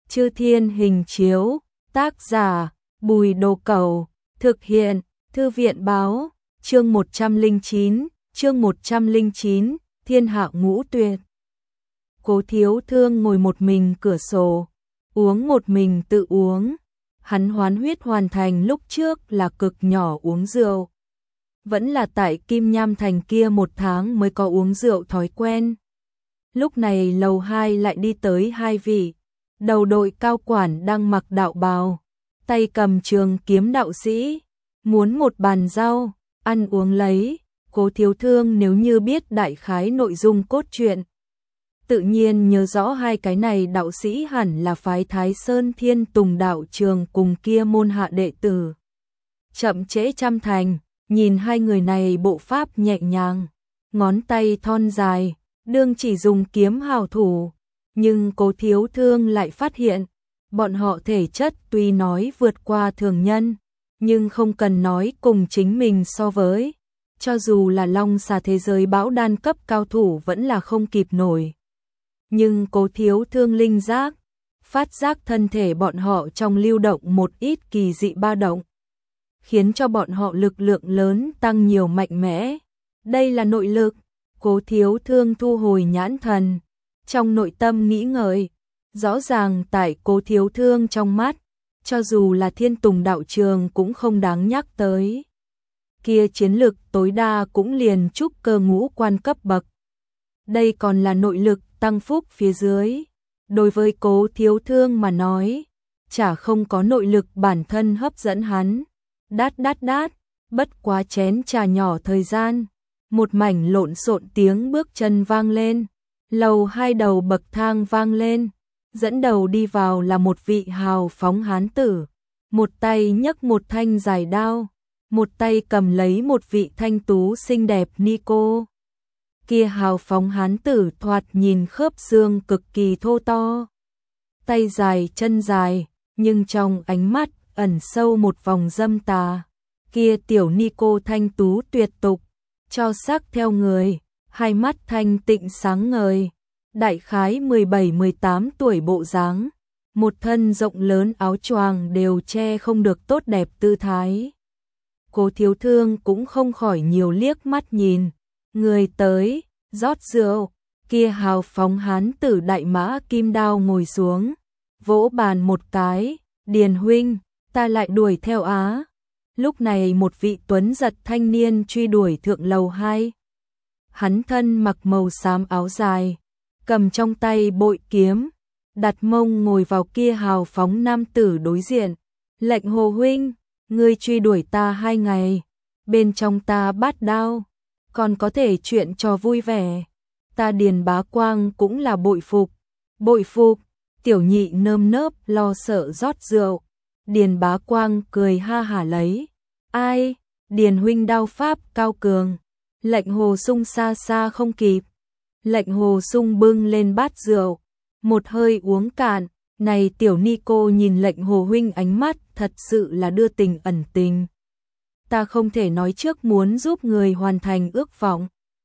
Chư Thiên Hình Chiếu, tác giả, Bùi Đồ Cẩu, thực hiện, Thư viện Báo, chương 109, Thiên Hạ Ngũ Tuyệt. Cố Thiếu Thương ngồi một mình cửa sổ, uống một mình tự uống. Hắn hoán huyết hoàn thành lúc trước là cực nhỏ uống rượu. Vẫn là tại Kim Nham Thành kia 1 tháng mới có uống rượu thói quen. Lúc này lầu 2 lại đi tới 2 vị. Đầu đội cao quản đang mặc đạo bào, tay cầm trường kiếm đạo sĩ, muốn một bàn rau, ăn uống lấy. Cố Thiếu Thương nếu như biết đại khái nội dung cốt truyện, tự nhiên nhớ rõ hai cái này đạo sĩ hẳn là phái Thái Sơn Thiên Tùng đạo trường cùng kia môn hạ đệ tử. Chậm trễ trăm thành, nhìn hai người này bộ pháp nhẹ nhàng, ngón tay thon dài, đương chỉ dùng kiếm hào thủ. Nhưng Cố Thiếu Thương lại phát hiện, bọn họ thể chất tuy nói vượt qua thường nhân, nhưng không cần nói cùng chính mình so với. Cho dù là long xà thế giới bão đan cấp cao thủ vẫn là không kịp nổi. Nhưng Cố Thiếu Thương linh giác, phát giác thân thể bọn họ trong lưu động một ít kỳ dị ba động, khiến cho bọn họ lực lượng lớn tăng nhiều mạnh mẽ. Đây là nội lực. Cố Thiếu Thương thu hồi nhãn thần, trong nội tâm nghĩ ngợi. Rõ ràng tại Cố Thiếu Thương trong mắt, cho dù là Thiên Tùng đạo trường cũng không đáng nhắc tới. Kia chiến lực tối đa cũng liền trúc cơ ngũ quan cấp bậc. Đây còn là nội lực tăng phúc phía dưới. Đối với Cố Thiếu Thương mà nói, chả không có nội lực bản thân hấp dẫn hắn. Đát, bất quá chén trà nhỏ thời gian, một mảnh lộn xộn tiếng bước chân vang lên, lầu 2 đầu bậc thang vang lên, dẫn đầu đi vào là một vị hào phóng hán tử, một tay nhấc một thanh dài đao, một tay cầm lấy một vị thanh tú xinh đẹp ni cô. Kia hào phóng hán tử thoạt nhìn khớp xương cực kỳ thô to, tay dài chân dài, nhưng trong ánh mắt ẩn sâu một vòng dâm tà. Kia tiểu ni cô thanh tú tuyệt tục, cho sắc theo người, hai mắt thanh tịnh sáng ngời, đại khái 17-18 tuổi bộ dáng, một thân rộng lớn áo choàng đều che không được tốt đẹp tư thái. Cố Thiếu Thương cũng không khỏi nhiều liếc mắt nhìn, người tới, rót rượu. Kia hào phóng hán tử đại mã kim đao ngồi xuống, vỗ bàn một cái, Điền huynh, ta lại đuổi theo á. Lúc này một vị tuấn giật thanh niên truy đuổi thượng lầu 2. Hắn thân mặc màu xám áo dài, cầm trong tay bội kiếm, đặt mông ngồi vào kia hào phóng nam tử đối diện. Lệnh Hồ huynh, ngươi truy đuổi ta 2 ngày, bên trong ta bát đao, còn có thể chuyện trò vui vẻ. Ta Điền Bá Quang cũng là bội phục. Tiểu nhị nơm nớp lo sợ rót rượu. Điền Bá Quang cười ha hả lấy. Ai, Điền huynh đao pháp cao cường. Lệnh Hồ Sung xa xa không kịp. Lệnh Hồ Sung bưng lên bát rượu, một hơi uống cạn. Này tiểu ni cô nhìn Lệnh Hồ huynh ánh mắt thật sự là đưa tình ẩn tình. Ta không thể nói trước muốn giúp người hoàn thành ước vọng.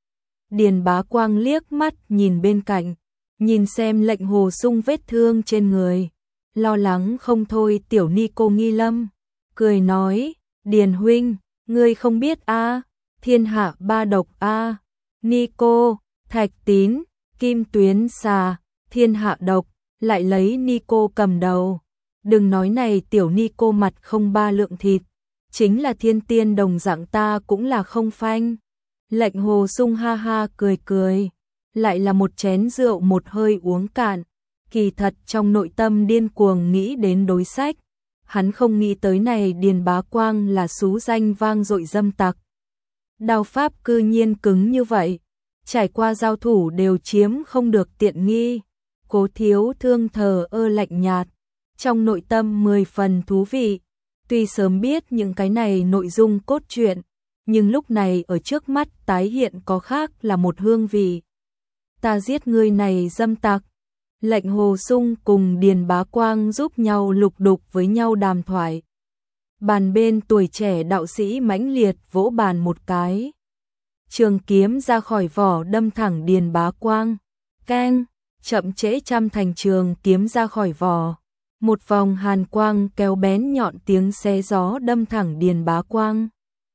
Điền Bá Quang liếc mắt nhìn bên cạnh, nhìn xem Lệnh Hồ Sung vết thương trên người, lo lắng không thôi tiểu ni cô nghi lâm, cười nói, Điền huynh, ngươi không biết a, thiên hạ 3 độc a, ni cô, thạch tín, kim tuyến xà, thiên hạ độc, lại lấy ni cô cầm đầu. Đừng nói này tiểu ni cô mặt không 3 lượng thịt, chính là thiên tiên đồng dạng ta cũng là không phanh. Lệnh Hồ Sung ha ha cười, lại là một chén rượu một hơi uống cạn. Kỳ thật trong nội tâm điên cuồng nghĩ đến đối sách, hắn không nghĩ tới này Điền Bá Quang là xú danh vang dội dâm tặc. Đao pháp cư nhiên cứng như vậy, trải qua giao thủ đều chiếm không được tiện nghi. Cố Thiếu Thương thờ ơ lạnh nhạt, trong nội tâm 10 phần thú vị. Tuy sớm biết những cái này nội dung cốt truyện, nhưng lúc này ở trước mắt tái hiện có khác là một hương vị. Ta giết ngươi này dâm tặc. Lệnh Hồ Sung cùng Điền Bá Quang giúp nhau lục đục với nhau đàm thoại. Bàn bên tuổi trẻ đạo sĩ mãnh liệt vỗ bàn một cái. Trường kiếm ra khỏi vỏ đâm thẳng Điền Bá Quang. Keng, chậm trễ trăm thành trường kiếm ra khỏi vỏ. Một vòng hàn quang kéo bén nhọn tiếng xé gió đâm thẳng Điền Bá Quang.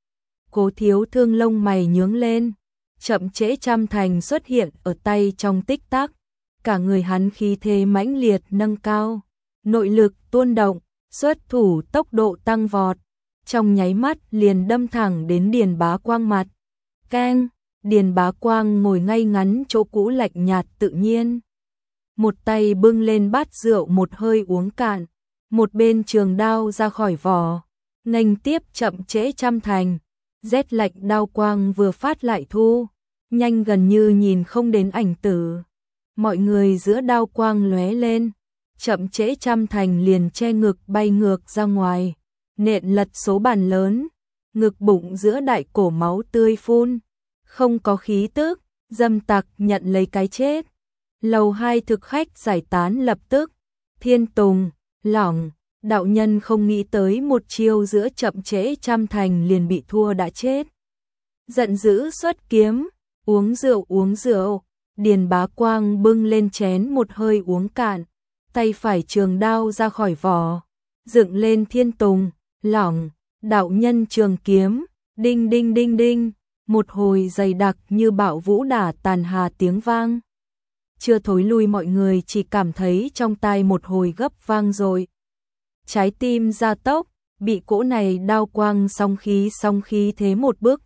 Cố Thiếu Thương lông mày nhướng lên, chậm trễ trăm thành xuất hiện ở tay trong tích tắc, cả người hắn khí thế mãnh liệt nâng cao, nội lực tuôn động, xuất thủ tốc độ tăng vọt, trong nháy mắt liền đâm thẳng đến Điền Bá Quang mặt. Keng, Điền Bá Quang ngồi ngay ngắn chỗ cũ lạnh nhạt tự nhiên. Một tay bưng lên bát rượu một hơi uống cạn, một bên trường đao ra khỏi vỏ, nghênh tiếp chậm trễ trăm thành, rét lạnh đao quang vừa phát lại thu, nhanh gần như nhìn không đến ảnh tử. Mọi người giữa đao quang lóe lên, chậm trễ trăm thành liền che ngực bay ngược ra ngoài, nện lật số bàn lớn, ngực bụng giữa đại cổ máu tươi phun, không có khí tức, dâm tặc nhận lấy cái chết. Lầu 2 thực khách giải tán lập tức, Thiên Tùng, Lỏng, đạo nhân không nghĩ tới một chiêu giữa chậm trễ trăm thành liền bị thua đã chết. Giận dữ xuất kiếm, uống rượu, Điền Bá Quang bưng lên chén một hơi uống cạn, tay phải trường đao ra khỏi vỏ, dựng lên Thiên Tùng, Lỏng, đạo nhân trường kiếm, đinh đinh đinh đinh, một hồi dày đặc như bạo vũ đả tàn hà tiếng vang. Chưa thối lui mọi người chỉ cảm thấy trong tai một hồi gấp vang rồi. Trái tim gia tốc, bị cỗ này đao quang song khí thế một bước.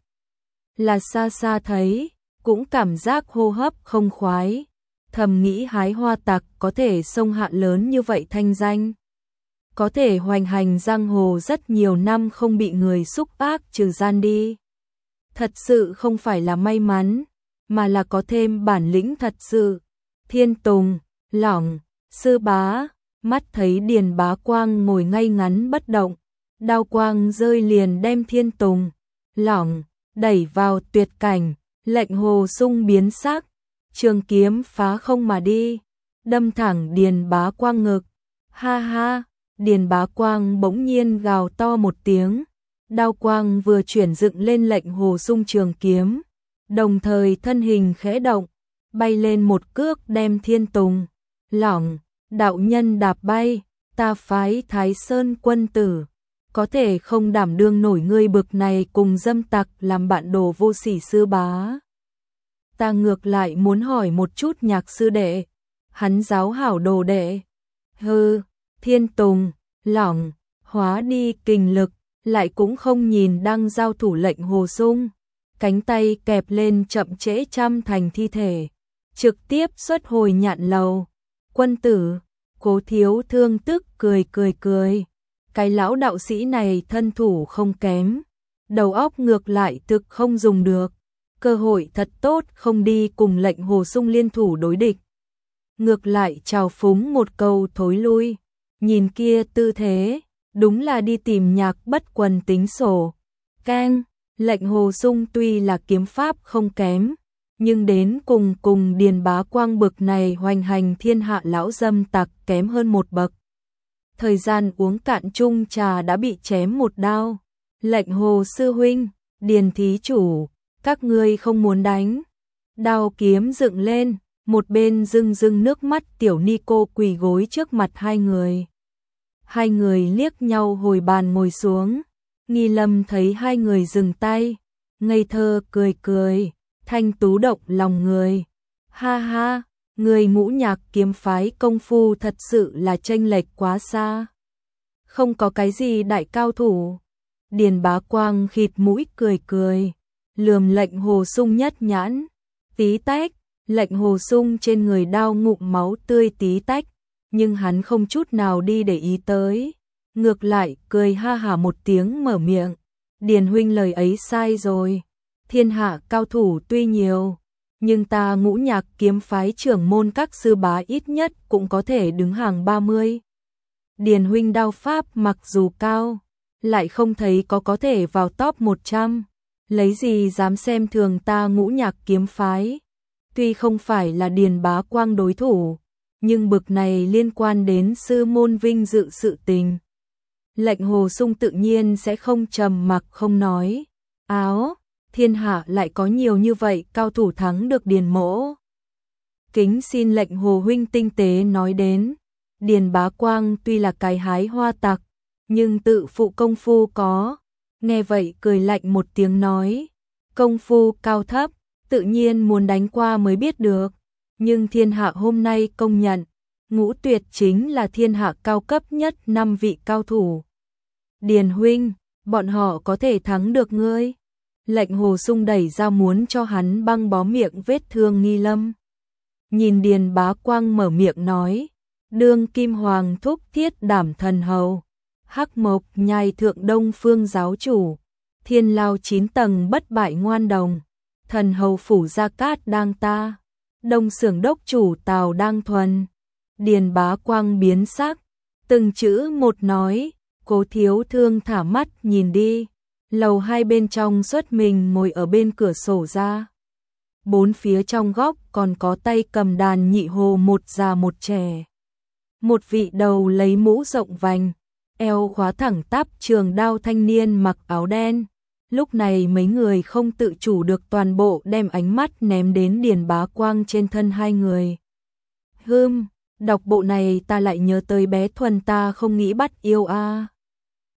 Là xa xa thấy, cũng cảm giác hô hấp không khoái. Thầm nghĩ hái hoa tặc có thể sông hạ lớn như vậy thanh danh. Có thể hoành hành giang hồ rất nhiều năm không bị người xúc ác trừ gian đi. Thật sự không phải là may mắn, mà là có thêm bản lĩnh thật sự. Thiên Tùng, Lỏng, Sư Bá, mắt thấy Điền Bá Quang ngồi ngay ngắn bất động, đao quang rơi liền đem Thiên Tùng, Lỏng, đẩy vào tuyệt cảnh, lệnh hồ sung biến sắc, trường kiếm phá không mà đi, đâm thẳng Điền Bá Quang ngực. Ha ha, Điền Bá Quang bỗng nhiên gào to một tiếng, đao quang vừa chuyển dựng lên lệnh hồ sung trường kiếm, đồng thời thân hình khẽ động, bay lên một cước đem Thiên Tùng, Lỏng, đạo nhân đạp bay. Ta phái Thái Sơn quân tử, có thể không đảm đương nổi ngươi bực này cùng dâm tặc làm bạn đồ vô sỉ Sư Bá. Ta ngược lại muốn hỏi một chút Nhạc sư đệ, hắn giáo hảo đồ đệ. Hừ, Thiên Tùng, Lỏng, hóa đi kình lực, lại cũng không nhìn đang giao thủ lệnh hồ sung, cánh tay kẹp lên chậm trễ trăm thành thi thể, trực tiếp xuất hồi nhạn lầu. Quân tử, Cố Thiếu Thương tức cười. Cái lão đạo sĩ này thân thủ không kém, đầu óc ngược lại thực không dùng được, cơ hội thật tốt không đi cùng lệnh hồ sung liên thủ đối địch. Ngược lại trào phúng một câu thối lui, nhìn kia tư thế, đúng là đi tìm Nhạc Bất Quần tính sổ. Keng, lệnh hồ sung tuy là kiếm pháp không kém, nhưng đến cùng Điền Bá Quang bực này hoành hành thiên hạ lão dâm tặc kém hơn một bậc. Thời gian uống cạn chung trà đã bị chém một đao. Lệnh hồ sư huynh, Điền thí chủ, các ngươi không muốn đánh. Đao kiếm dựng lên, một bên rưng nước mắt tiểu ni cô quỳ gối trước mặt hai người. Hai người liếc nhau hồi bàn ngồi xuống. Nghi Lâm thấy hai người dừng tay, ngây thơ cười. Thanh tú động lòng người. Ha ha, người Ngũ Nhạc kiếm phái công phu thật sự là chênh lệch quá xa. Không có cái gì đại cao thủ. Điền Bá Quang khịt mũi cười, lườm lệnh hồ sung nhất nhãn. Tí tách, lệnh hồ sung trên người đao ngụm máu tươi tí tách, nhưng hắn không chút nào đi để ý tới. Ngược lại cười ha hả một tiếng mở miệng. Điền huynh lời ấy sai rồi. Thiên hạ cao thủ tuy nhiều, nhưng ta Ngũ Nhạc kiếm phái trưởng môn các sư bá ít nhất cũng có thể đứng hàng 30. Điền huynh đao pháp mặc dù cao, lại không thấy có thể vào top 100, lấy gì dám xem thường ta Ngũ Nhạc kiếm phái. Tuy không phải là Điền Bá Quang đối thủ, nhưng bực này liên quan đến sư môn vinh dự sự tình. Lệnh hồ sung tự nhiên sẽ không trầm mặc không nói. Áo, thiên hạ lại có nhiều như vậy cao thủ thắng được Điền mỗ. Kính xin lệnh hồ huynh tinh tế nói đến. Điền Bá Quang tuy là cái hái hoa tặc, nhưng tự phụ công phu có. Nghe vậy cười lạnh một tiếng nói, công phu cao thấp, tự nhiên muốn đánh qua mới biết được. Nhưng thiên hạ hôm nay công nhận, Ngũ Tuyệt chính là thiên hạ cao cấp nhất 5 vị cao thủ. Điền huynh, bọn họ có thể thắng được ngươi. Lệnh Hồ Sung đẩy ra muốn cho hắn băng bó miệng vết thương Nghi Lâm. Nhìn Điền Bá Quang mở miệng nói, đương kim hoàng thúc thiết đảm thần hầu, hắc mộc nhai thượng đông phương giáo chủ, thiên lao 9 tầng bất bại ngoan đồng, thần hầu phủ Gia Cát đang ta, đông xưởng đốc chủ Tào đang thuần. Điền Bá Quang biến sắc, từng chữ một nói, Cố Thiếu Thương thả mắt nhìn đi, lầu 2 bên trong xuất mình ngồi ở bên cửa sổ ra. 4 phía trong góc còn có tay cầm đàn nhị hồ, một già một trẻ. Một vị đầu lấy mũ rộng vành, eo khóa thẳng tắp trường đao thanh niên mặc áo đen. Lúc này mấy người không tự chủ được toàn bộ đem ánh mắt ném đến Điền Bá Quang trên thân hai người. Đọc bộ này ta lại nhớ tới bé Thuần ta không nghĩ bắt yêu a.